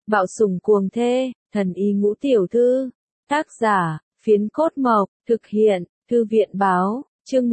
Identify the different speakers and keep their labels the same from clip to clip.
Speaker 1: Bạo sủng cuồng thê, thần y ngũ tiểu thư. Tác giả, Phiến Cốt Mộc, thực hiện, Thư viện báo, chương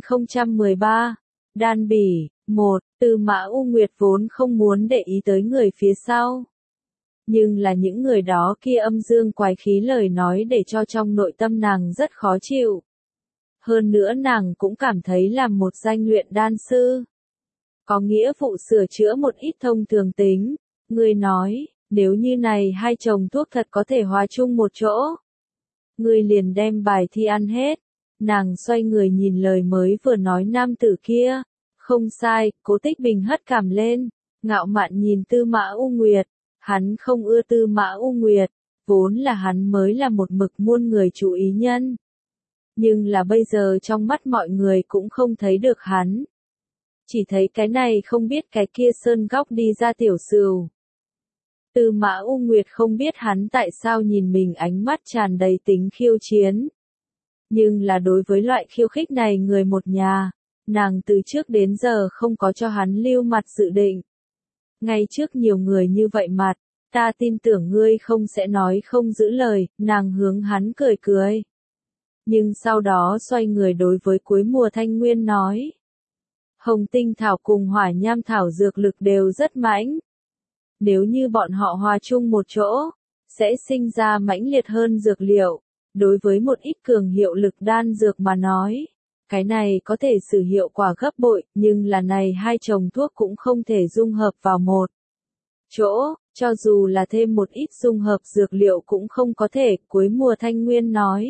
Speaker 1: 1013. Đan bỉ, 1, Tư Mã U Nguyệt vốn không muốn để ý tới người phía sau. Nhưng là những người đó kia âm dương quái khí lời nói để cho trong nội tâm nàng rất khó chịu. Hơn nữa nàng cũng cảm thấy làm một danh luyện đan sư có nghĩa vụ sửa chữa một ít thông thường tính. Ngươi nói, nếu như này hai chồng thuốc thật có thể hòa chung một chỗ, ngươi liền đem bài thi ăn hết. Nàng xoay người nhìn lời mới vừa nói nam tử kia. Không sai, Cố Tích Bình hất cằm lên, ngạo mạn nhìn Tư Mã U Nguyệt. Hắn không ưa Tư Mã U Nguyệt, vốn là hắn mới là một mực muôn người chú ý nhân. Nhưng là bây giờ trong mắt mọi người cũng không thấy được hắn. Chỉ thấy cái này không biết cái kia sơn góc đi ra tiểu sửu. Tư Mã U Nguyệt không biết hắn tại sao nhìn mình ánh mắt tràn đầy tính khiêu chiến. Nhưng là đối với loại khiêu khích này người một nhà, nàng từ trước đến giờ không có cho hắn lưu mặt dự định. Ngay trước nhiều người như vậy mặt, ta tin tưởng ngươi không sẽ nói không giữ lời, nàng hướng hắn cười cười. Nhưng sau đó xoay người đối với Cuối Mùa Thanh Nguyên nói. Hồng tinh thảo cùng hỏa nham thảo dược lực đều rất mãnh. Nếu như bọn họ hòa chung một chỗ, sẽ sinh ra mãnh liệt hơn dược liệu. Đối với một ít cường hiệu lực đan dược mà nói, cái này có thể sử hiệu quả gấp bội, nhưng là này hai chồng thuốc cũng không thể dung hợp vào một chỗ, cho dù là thêm một ít dung hợp dược liệu cũng không có thể, Cuối Mùa Thanh Nguyên nói.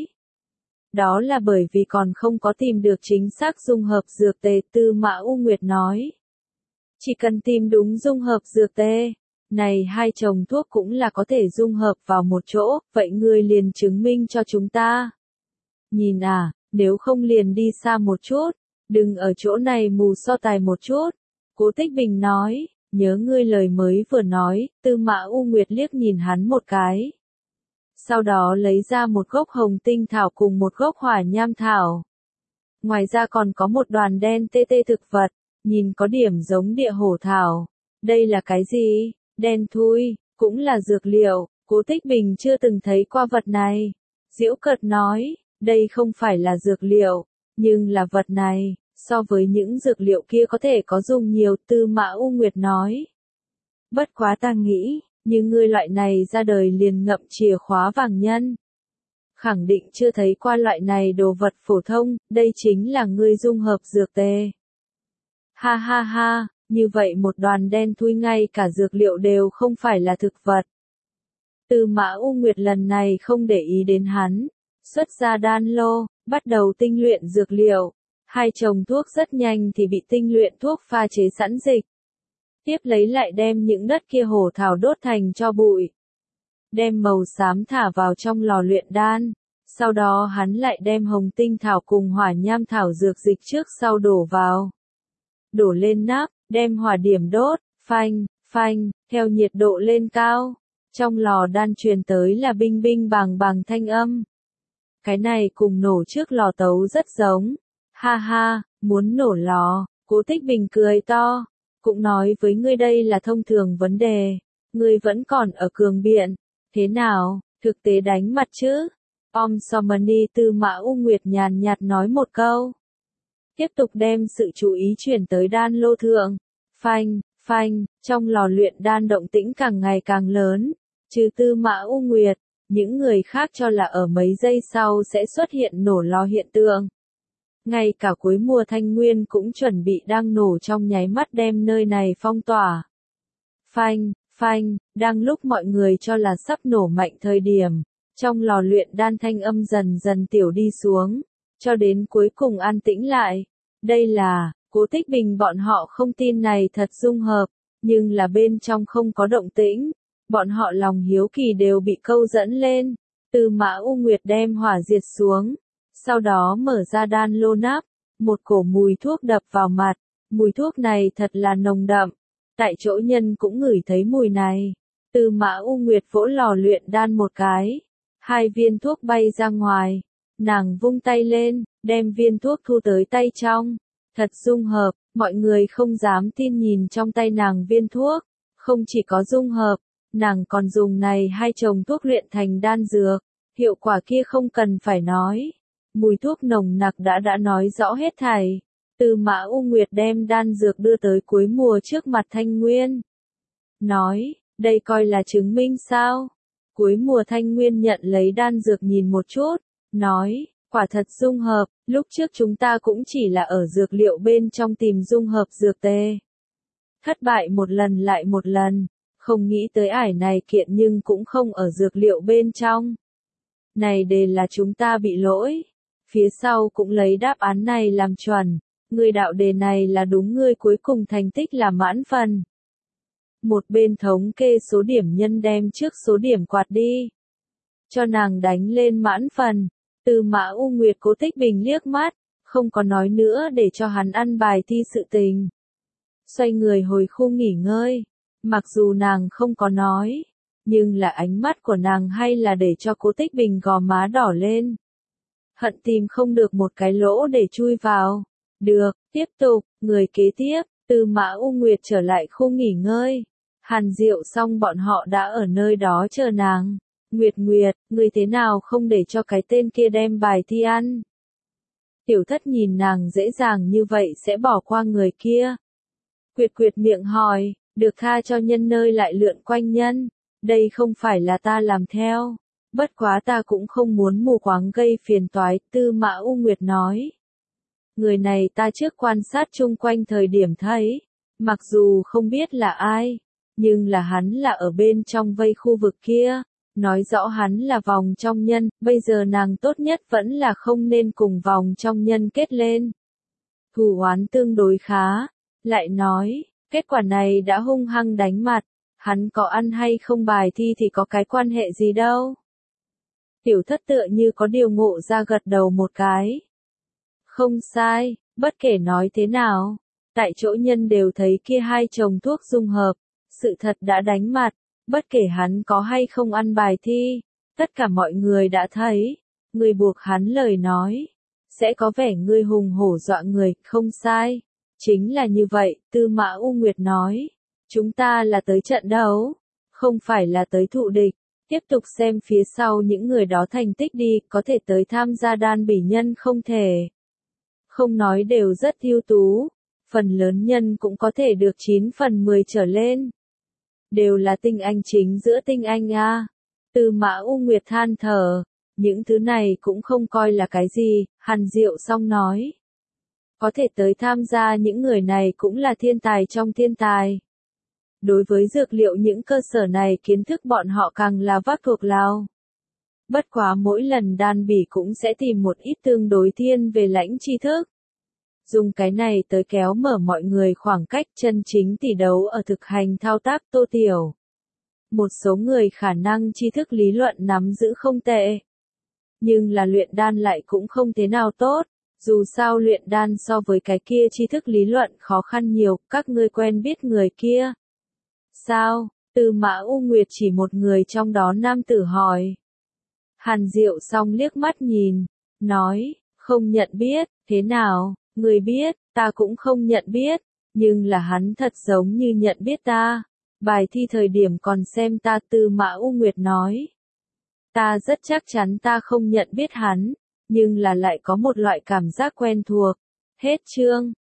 Speaker 1: Đó là bởi vì còn không có tìm được chính xác dung hợp dược tề, Tư Mã U Nguyệt nói. Chỉ cần tìm đúng dung hợp dược tề, này hai chồng thuốc cũng là có thể dung hợp vào một chỗ, vậy ngươi liền chứng minh cho chúng ta. Nhìn à, nếu không liền đi xa một chút, đừng ở chỗ này mù so tài một chút. Cố Tích Bình nói, nhớ ngươi lời mới vừa nói, Tư Mã U Nguyệt liếc nhìn hắn một cái. Sau đó lấy ra một gốc hồng tinh thảo cùng một gốc hỏa nham thảo. Ngoài ra còn có một đoàn đen tê tê thực vật, nhìn có điểm giống địa hổ thảo. Đây là cái gì? Đen thui, cũng là dược liệu, Cố Tích Bình chưa từng thấy qua vật này. Giễu cợt nói, đây không phải là dược liệu, nhưng là vật này, so với những dược liệu kia có thể có dùng nhiều, Tư Mã U Nguyệt nói. Bất quá ta nghĩ, như ngươi loại này ra đời liền ngậm chìa khóa vàng nhân. Khẳng định chưa thấy qua loại này đồ vật phổ thông, đây chính là ngươi dung hợp dược tề. Ha ha ha, như vậy một đoàn đen thui ngay cả dược liệu đều không phải là thực vật. Tư Mã U Nguyệt lần này không để ý đến hắn, xuất ra đan lô, bắt đầu tinh luyện dược liệu. Hai chồng thuốc rất nhanh thì bị tinh luyện thuốc pha chế sẵn dịch. Tiếp lấy lại đem những đất kia hổ thảo đốt thành cho bụi. Đem màu xám thả vào trong lò luyện đan. Sau đó hắn lại đem hồng tinh thảo cùng hỏa nham thảo dược dịch trước sau đổ vào. Đổ lên nắp, đem hỏa điểm đốt, phanh, phanh, theo nhiệt độ lên cao. Trong lò đan truyền tới là binh binh bàng bàng thanh âm. Cái này cùng nổ trước lò tấu rất giống. Ha ha, muốn nổ lò, Cố Tích Bình cười to. Cũng nói với ngươi đây là thông thường vấn đề. Ngươi vẫn còn ở cường biện. Thế nào, thực tế đánh mặt chứ? Somani Tư Mã U Nguyệt nhàn nhạt nói một câu. Tiếp tục đem sự chú ý chuyển tới đan lô thượng. Phanh, phanh, trong lò luyện đan động tĩnh càng ngày càng lớn. Trừ Tư Mã U Nguyệt, những người khác cho là ở mấy giây sau sẽ xuất hiện nổ lò hiện tượng. Ngay cả Cuối Mùa Thanh Nguyên cũng chuẩn bị đang nổ trong nháy mắt đem nơi này phong tỏa. Phanh, phanh, đang lúc mọi người cho là sắp nổ mạnh thời điểm, trong lò luyện đan thanh âm dần dần tiểu đi xuống, cho đến cuối cùng an tĩnh lại. Đây là, Cố Tích Bình bọn họ không tin này thật dung hợp, nhưng là bên trong không có động tĩnh, bọn họ lòng hiếu kỳ đều bị câu dẫn lên. Tư Mã U Nguyệt đem hỏa diệt xuống. Sau đó mở ra đan lô nắp, một cổ mùi thuốc đập vào mặt, mùi thuốc này thật là nồng đậm, tại chỗ nhân cũng ngửi thấy mùi này. Tư Mã U Nguyệt vỗ lò luyện đan một cái, hai viên thuốc bay ra ngoài, nàng vung tay lên, đem viên thuốc thu tới tay trong, thật dung hợp, mọi người không dám tin nhìn trong tay nàng viên thuốc, không chỉ có dung hợp, Nàng còn dùng này hai chồng thuốc luyện thành đan dược, hiệu quả kia không cần phải nói. Mùi thuốc nồng nặc đã nói rõ hết thảy. Tư Mã U Nguyệt đem đan dược đưa tới cuối mùa trước mặt Thanh Nguyên. Nói, đây coi là chứng minh sao? Cuối mùa Thanh Nguyên nhận lấy đan dược nhìn một chút, nói, quả thật dung hợp, lúc trước chúng ta cũng chỉ là ở dược liệu bên trong tìm dung hợp dược tê. Thất bại một lần lại một lần, không nghĩ tới ải này kiện nhưng cũng không ở dược liệu bên trong. Này đề là chúng ta bị lỗi. Phía sau cũng lấy đáp án này làm chuẩn. Người đạo đề này là đúng, người cuối cùng thành tích là mãn phần. Một bên thống kê số điểm nhân đem trước số điểm quạt đi. Cho nàng đánh lên mãn phần. Tư Mã U Nguyệt Cố Tích Bình liếc mắt, không có nói nữa để cho hắn ăn bài thi sự tình. Xoay người hồi khu nghỉ ngơi. Mặc dù nàng không có nói, nhưng là ánh mắt của nàng hay là để cho Cố Tích Bình gò má đỏ lên. Hận tìm không được một cái lỗ để chui vào. Được, tiếp tục, người kế tiếp, Tư Mã U Nguyệt trở lại khu nghỉ ngơi. Hàn Diệu xong bọn họ đã ở nơi đó chờ nàng. Nguyệt Nguyệt, người thế nào không để cho cái tên kia đem bài thi ăn? Tiểu Thất nhìn nàng dễ dàng như vậy sẽ bỏ qua người kia. Quyệt quyệt miệng hỏi, được tha cho nhân nơi lại lượn quanh nhân. Đây không phải là ta làm theo. Bất quá ta cũng không muốn mù quáng gây phiền toái, Tư Mã U Nguyệt nói. Người này ta trước quan sát chung quanh thời điểm thấy, mặc dù không biết là ai, nhưng là hắn là ở bên trong vây khu vực kia, nói rõ hắn là vòng trong nhân, bây giờ nàng tốt nhất vẫn là không nên cùng vòng trong nhân kết lên. Thù oán tương đối khá, lại nói, kết quả này đã hung hăng đánh mặt, hắn có ăn hay không bài thi thì có cái quan hệ gì đâu. Tiểu Thất tựa như có điều ngộ ra gật đầu một cái. Không sai, bất kể nói thế nào, tại chỗ nhân đều thấy kia hai chồng thuốc dung hợp, sự thật đã đánh mặt, bất kể hắn có hay không ăn bài thi, tất cả mọi người đã thấy, người buộc hắn lời nói, sẽ có vẻ ngươi hùng hổ dọa người, không sai, chính là như vậy, Tư Mã U Nguyệt nói, chúng ta là tới trận đấu, không phải là tới thụ địch. Tiếp tục xem phía sau những người đó thành tích đi, có thể tới tham gia đan bỉ nhân không thể. Không nói đều rất ưu tú, phần lớn nhân cũng có thể được 9 phần 10 trở lên. Đều là tinh anh chính giữa tinh anh a. Tư Mã U Nguyệt than thở, những thứ này cũng không coi là cái gì, Hàn Diệu xong nói. Có thể tới tham gia những người này cũng là thiên tài trong thiên tài. Đối với dược liệu những cơ sở này kiến thức bọn họ càng là vác thuộc lao. Bất quá mỗi lần đan bỉ cũng sẽ tìm một ít tương đối thiên về lãnh tri thức. Dùng cái này tới kéo mở mọi người khoảng cách chân chính tỷ đấu ở thực hành thao tác Tô Tiểu. Một số người khả năng tri thức lý luận nắm giữ không tệ. Nhưng là luyện đan lại cũng không thế nào tốt. Dù sao luyện đan so với cái kia tri thức lý luận khó khăn nhiều, các ngươi quen biết người kia. Sao? Tư Mã U Nguyệt chỉ một người trong đó nam tử hỏi. Hàn Diệu xong liếc mắt nhìn, nói, không nhận biết, thế nào, người biết, ta cũng không nhận biết, nhưng là hắn thật giống như nhận biết ta. Bài thi thời điểm còn xem ta, Tư Mã U Nguyệt nói. Ta rất chắc chắn ta không nhận biết hắn, nhưng là lại có một loại cảm giác quen thuộc. Hết chương.